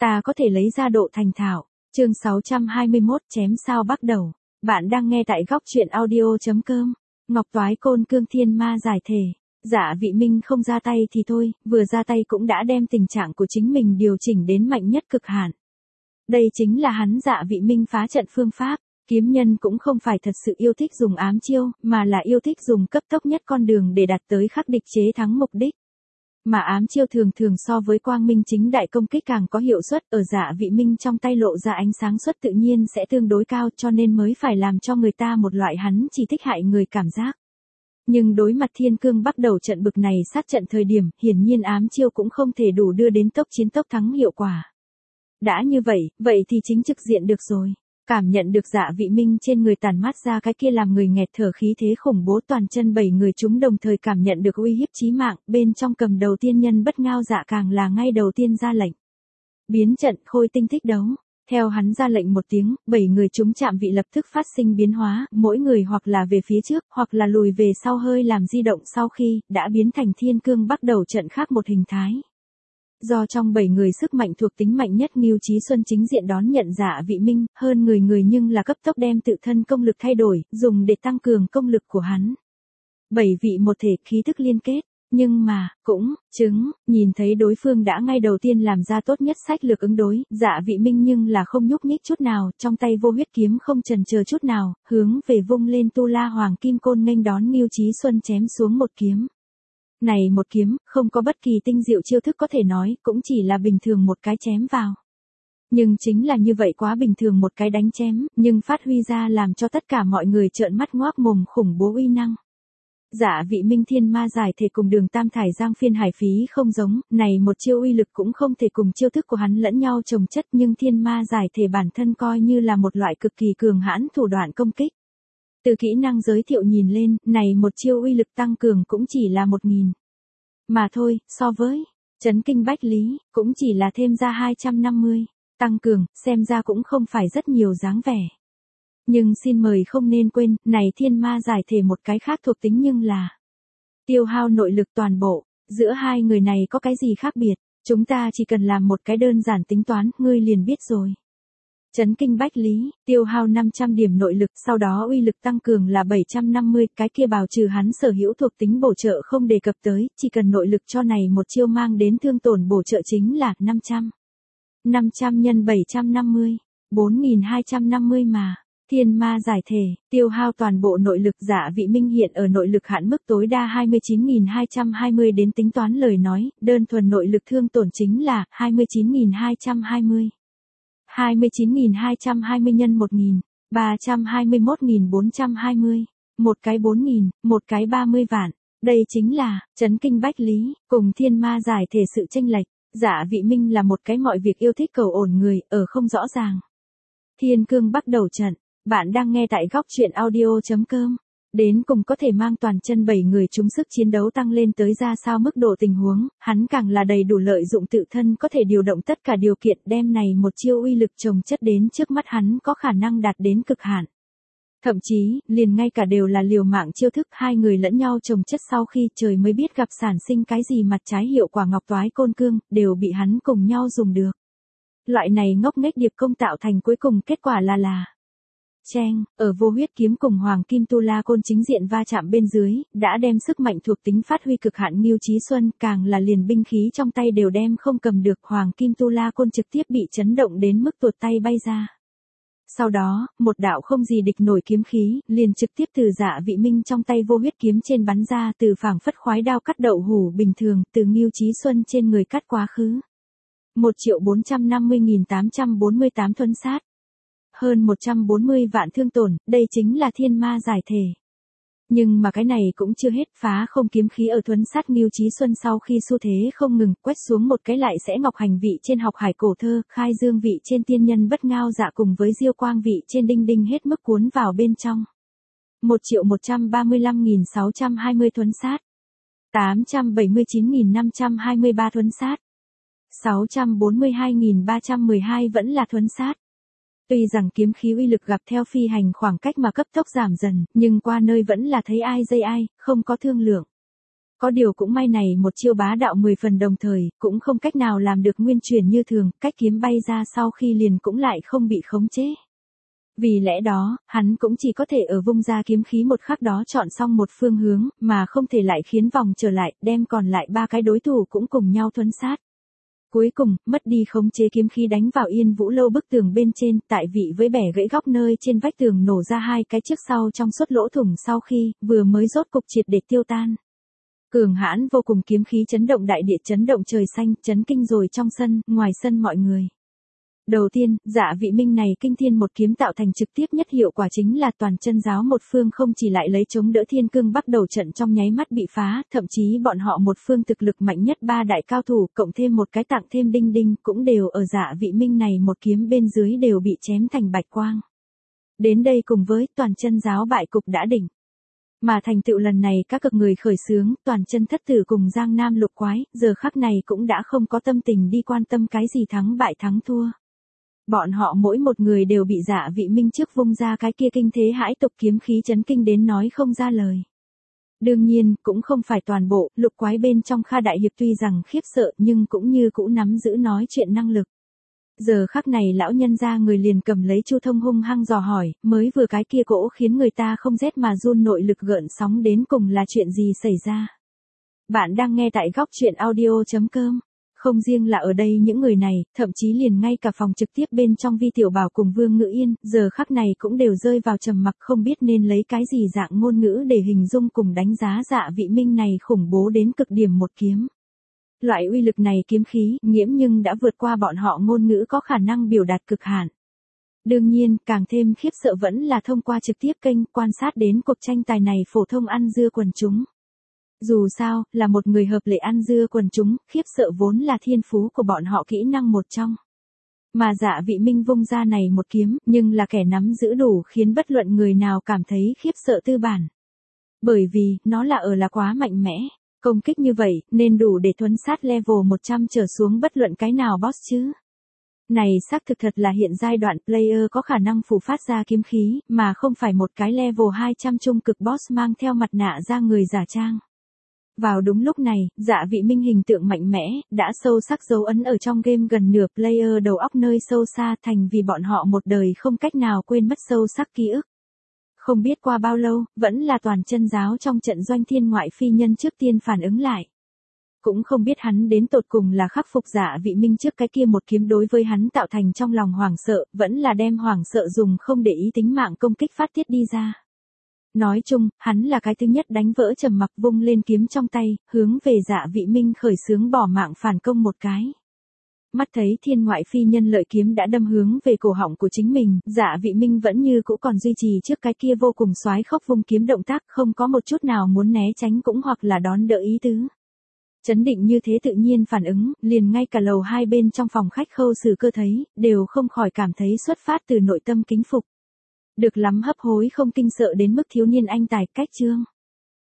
ta có thể lấy ra độ thành thạo. Chương 621 chém sao bắt đầu. Bạn đang nghe tại góc truyện audio.com. Ngọc Toái Côn Cương Thiên Ma giải thể. Dạ Vị Minh không ra tay thì thôi, vừa ra tay cũng đã đem tình trạng của chính mình điều chỉnh đến mạnh nhất cực hạn. Đây chính là hắn Dạ Vị Minh phá trận phương pháp. Kiếm nhân cũng không phải thật sự yêu thích dùng ám chiêu, mà là yêu thích dùng cấp tốc nhất con đường để đạt tới khắc địch chế thắng mục đích. Mà ám chiêu thường thường so với quang minh chính đại công kích càng có hiệu suất, ở Dạ Vị Minh trong tay lộ ra ánh sáng suất tự nhiên sẽ tương đối cao, cho nên mới phải làm cho người ta một loại hắn chỉ thích hại người cảm giác. Nhưng đối mặt Thiên Cương bắt đầu trận bực này sát trận thời điểm, hiển nhiên ám chiêu cũng không thể đủ đưa đến tốc chiến tốc thắng hiệu quả. Đã như vậy thì chính trực diện được rồi. Cảm nhận được Dạ Vị Minh trên người tản mát ra cái kia làm người nghẹt thở khí thế khủng bố, toàn chân 7 người chúng đồng thời cảm nhận được uy hiếp chí mạng, bên trong cầm đầu tiên nhân Bất Ngao Dạ càng là ngay đầu tiên ra lệnh. Biến trận Khôi Tinh thích đấu. Theo hắn ra lệnh một tiếng, 7 người chúng chạm vị lập tức phát sinh biến hóa, mỗi người hoặc là về phía trước, hoặc là lùi về sau hơi làm di động sau khi, đã biến thành Thiên Cương bắt đầu trận khác một hình thái. Do trong 7 người sức mạnh thuộc tính mạnh nhất Ngưu Chí Xuân chính diện đón nhận Dạ Vị Minh, hơn người nhưng là cấp tốc đem tự thân công lực thay đổi, dùng để tăng cường công lực của hắn. 7 vị một thể khí thức liên kết, nhưng mà, nhìn thấy đối phương đã ngay đầu tiên làm ra tốt nhất sách lược ứng đối, Dạ Vị Minh nhưng là không nhúc nhích chút nào, trong tay vô huyết kiếm không chần chờ chút nào, hướng về vung lên Tu La Hoàng Kim Côn nghênh đón Ngưu Chí Xuân chém xuống một kiếm. Này một kiếm, không có bất kỳ tinh diệu chiêu thức có thể nói, cũng chỉ là bình thường một cái chém vào. Nhưng chính là như vậy quá bình thường một cái đánh chém, nhưng phát huy ra làm cho tất cả mọi người trợn mắt ngoác mồm khủng bố uy năng. Dạ Vị Minh Thiên Ma giải thể cùng Đường Tam Thải Giang Phiên Hải Phí không giống, này một chiêu uy lực cũng không thể cùng chiêu thức của hắn lẫn nhau chồng chất, nhưng Thiên Ma giải thể bản thân coi như là một loại cực kỳ cường hãn thủ đoạn công kích. Từ kỹ năng giới thiệu nhìn lên, này một chiêu uy lực tăng cường cũng chỉ là 1000. Mà thôi, so với chấn kinh bách lý, cũng chỉ là thêm ra 250. Tăng cường, xem ra cũng không phải rất nhiều dáng vẻ. Nhưng xin mời không nên quên, này Thiên Ma giải thể một cái khác thuộc tính nhưng là tiêu hao nội lực toàn bộ. Giữa hai người này có cái gì khác biệt? Chúng ta chỉ cần làm một cái đơn giản tính toán, ngươi liền biết rồi. Chấn kinh bách lý, tiêu hao 500 điểm nội lực, sau đó uy lực tăng cường là 750, cái kia bào trừ hắn sở hữu thuộc tính bổ trợ không đề cập tới, chỉ cần nội lực cho này một chiêu mang đến thương tổn bổ trợ chính là 500. 500 nhân 750, 4250 mà. Thiên Ma giải thể, tiêu hao toàn bộ nội lực. Dạ Vị Minh hiện ở nội lực hạn mức tối đa 29.220 đến tính toán lời nói, đơn thuần nội lực thương tổn chính là 29.220. 29.220 nhân 1.000, 321.420, một cái 4.000, một cái 30 vạn. Đây chính là chấn kinh bách lý, cùng Thiên Ma giải thể sự chênh lệch. Dạ Vị Minh là một cái mọi việc yêu thích cầu ổn người, ở không rõ ràng. Thiên Cương bắt đầu trận, bạn đang nghe tại góc truyện audio.com. Đến cùng có thể mang toàn chân 7 người chúng sức chiến đấu tăng lên tới ra sao mức độ tình huống, hắn càng là đầy đủ lợi dụng tự thân có thể điều động tất cả điều kiện đem này một chiêu uy lực chồng chất đến trước mắt hắn có khả năng đạt đến cực hạn. Thậm chí, liền ngay cả đều là liều mạng chiêu thức, hai người lẫn nhau chồng chất sau khi trời mới biết gặp sản sinh cái gì mặt trái hiệu quả Ngọc Toái Côn Cương, đều bị hắn cùng nhau dùng được. Loại này ngốc nghếch điệp công tạo thành cuối cùng kết quả là Cheng, ở vô huyết kiếm cùng Hoàng Kim Tu La Côn chính diện va chạm bên dưới, đã đem sức mạnh thuộc tính phát huy cực hạn. Ngưu Chí Xuân càng là liền binh khí trong tay đều đem không cầm được, Hoàng Kim Tu La Côn trực tiếp bị chấn động đến mức tuột tay bay ra. Sau đó, một đạo không gì địch nổi kiếm khí, liền trực tiếp từ Dạ Vị Minh trong tay vô huyết kiếm trên bắn ra, từ phảng phất khoái đao cắt đậu hủ bình thường, từ Ngưu Chí Xuân trên người cắt quá khứ. 1.450.848 thuẫn sát. Hơn 140 vạn thương tổn, đây chính là Thiên Ma giải thể. Nhưng mà cái này cũng chưa hết, phá không kiếm khí ở thuẫn sát Ngưu Chí Xuân sau khi xu thế không ngừng, quét xuống một cái lại sẽ ngọc hành vị trên học hải cổ thơ, khai dương vị trên tiên nhân Bất Ngao Dạ cùng với diêu quang vị trên đinh đinh hết mức cuốn vào bên trong. 1.135.620 thuẫn sát. 879.523 thuẫn sát. 642.312 vẫn là thuẫn sát. Tuy rằng kiếm khí uy lực gặp theo phi hành khoảng cách mà cấp tốc giảm dần, nhưng qua nơi vẫn là thấy ai dây ai, không có thương lượng. Có điều cũng may này một chiêu bá đạo 10 phần đồng thời, cũng không cách nào làm được nguyên chuyển như thường, cách kiếm bay ra sau khi liền cũng lại không bị khống chế. Vì lẽ đó, hắn cũng chỉ có thể ở vung ra kiếm khí một khắc đó chọn xong một phương hướng, mà không thể lại khiến vòng trở lại, đem còn lại 3 cái đối thủ cũng cùng nhau thuấn sát. Cuối cùng, mất đi khống chế kiếm khí đánh vào Yên Vũ Lâu bức tường bên trên, tại vị với bẻ gãy góc nơi trên vách tường nổ ra 2 cái trước sau trong suốt lỗ thủng sau khi, vừa mới rốt cục triệt để tiêu tan. Cường hãn vô cùng kiếm khí chấn động đại địa, chấn động trời xanh, chấn kinh rồi trong sân, ngoài sân mọi người. Đầu tiên, Dạ Vị Minh này kinh thiên một kiếm tạo thành trực tiếp nhất hiệu quả chính là toàn chân giáo một phương không chỉ lại lấy chống đỡ Thiên Cương Bắc đầu trận trong nháy mắt bị phá, thậm chí bọn họ một phương thực lực mạnh nhất 3 đại cao thủ, cộng thêm một cái tặng thêm đinh đinh, cũng đều ở Dạ Vị Minh này một kiếm bên dưới đều bị chém thành bạch quang. Đến đây cùng với toàn chân giáo bại cục đã đỉnh. Mà thành tựu lần này các cực người khởi xướng, toàn chân thất tử cùng Giang Nam lục quái, giờ khắc này cũng đã không có tâm tình đi quan tâm cái gì thắng bại thắng thua. Bọn họ mỗi một người đều bị Dạ Vị Minh trước vung ra cái kia kinh thế hãi tục kiếm khí chấn kinh đến nói không ra lời. Đương nhiên, cũng không phải toàn bộ, lục quái bên trong Kha Đại Hiệp tuy rằng khiếp sợ nhưng cũng như cũ nắm giữ nói chuyện năng lực. Giờ khắc này lão nhân ra người liền cầm lấy Chu Thông hung hăng dò hỏi, mới vừa cái kia cỗ khiến người ta không rét mà run nội lực gợn sóng đến cùng là chuyện gì xảy ra. Bạn đang nghe tại góc truyện audio.com. Không riêng là ở đây những người này, thậm chí liền ngay cả phòng trực tiếp bên trong Vi Tiểu Bảo cùng Vương Ngữ Yên, giờ khắc này cũng đều rơi vào trầm mặc không biết nên lấy cái gì dạng ngôn ngữ để hình dung cùng đánh giá Dạ Vị Minh này khủng bố đến cực điểm một kiếm. Loại uy lực này kiếm khí, nghiễm nhưng đã vượt qua bọn họ ngôn ngữ có khả năng biểu đạt cực hạn. Đương nhiên, càng thêm khiếp sợ vẫn là thông qua trực tiếp kênh quan sát đến cuộc tranh tài này phổ thông ăn dưa quần chúng. Dù sao, là một người hợp lệ ăn dưa quần chúng, khiếp sợ vốn là thiên phú của bọn họ kỹ năng một trong. Mà Dạ Vị Minh vung ra này một kiếm, nhưng là kẻ nắm giữ đủ khiến bất luận người nào cảm thấy khiếp sợ tư bản. Bởi vì, nó là quá mạnh mẽ. Công kích như vậy, nên đủ để thuấn sát level 100 trở xuống bất luận cái nào boss chứ. Này xác thực thật là hiện giai đoạn player có khả năng phủ phát ra kiếm khí, mà không phải một cái level 200 trung cực boss mang theo mặt nạ ra người giả trang. Vào đúng lúc này, Dạ Vị Minh hình tượng mạnh mẽ, đã sâu sắc dấu ấn ở trong game gần nửa player đầu óc nơi sâu xa thành vì bọn họ một đời không cách nào quên mất sâu sắc ký ức. Không biết qua bao lâu, vẫn là toàn chân giáo trong trận doanh thiên ngoại phi nhân trước tiên phản ứng lại. Cũng không biết hắn đến tột cùng là khắc phục Dạ Vị Minh trước cái kia một kiếm đối với hắn tạo thành trong lòng hoảng sợ, vẫn là đem hoảng sợ dùng không để ý tính mạng công kích phát tiết đi ra. Nói chung, hắn là cái thứ nhất đánh vỡ trầm mặc vung lên kiếm trong tay, hướng về Dạ Vị Minh khởi xướng bỏ mạng phản công một cái. Mắt thấy thiên ngoại phi nhân lợi kiếm đã đâm hướng về cổ họng của chính mình, Dạ Vị Minh vẫn như cũ còn duy trì trước cái kia vô cùng xoái khốc vung kiếm động tác không có một chút nào muốn né tránh cũng hoặc là đón đỡ ý tứ. Chấn định như thế tự nhiên phản ứng, liền ngay cả lầu hai bên trong phòng khách Khâu Sử Cơ thấy, đều không khỏi cảm thấy xuất phát từ nội tâm kính phục. Được lắm hấp hối không kinh sợ đến mức thiếu niên anh tài cách chương.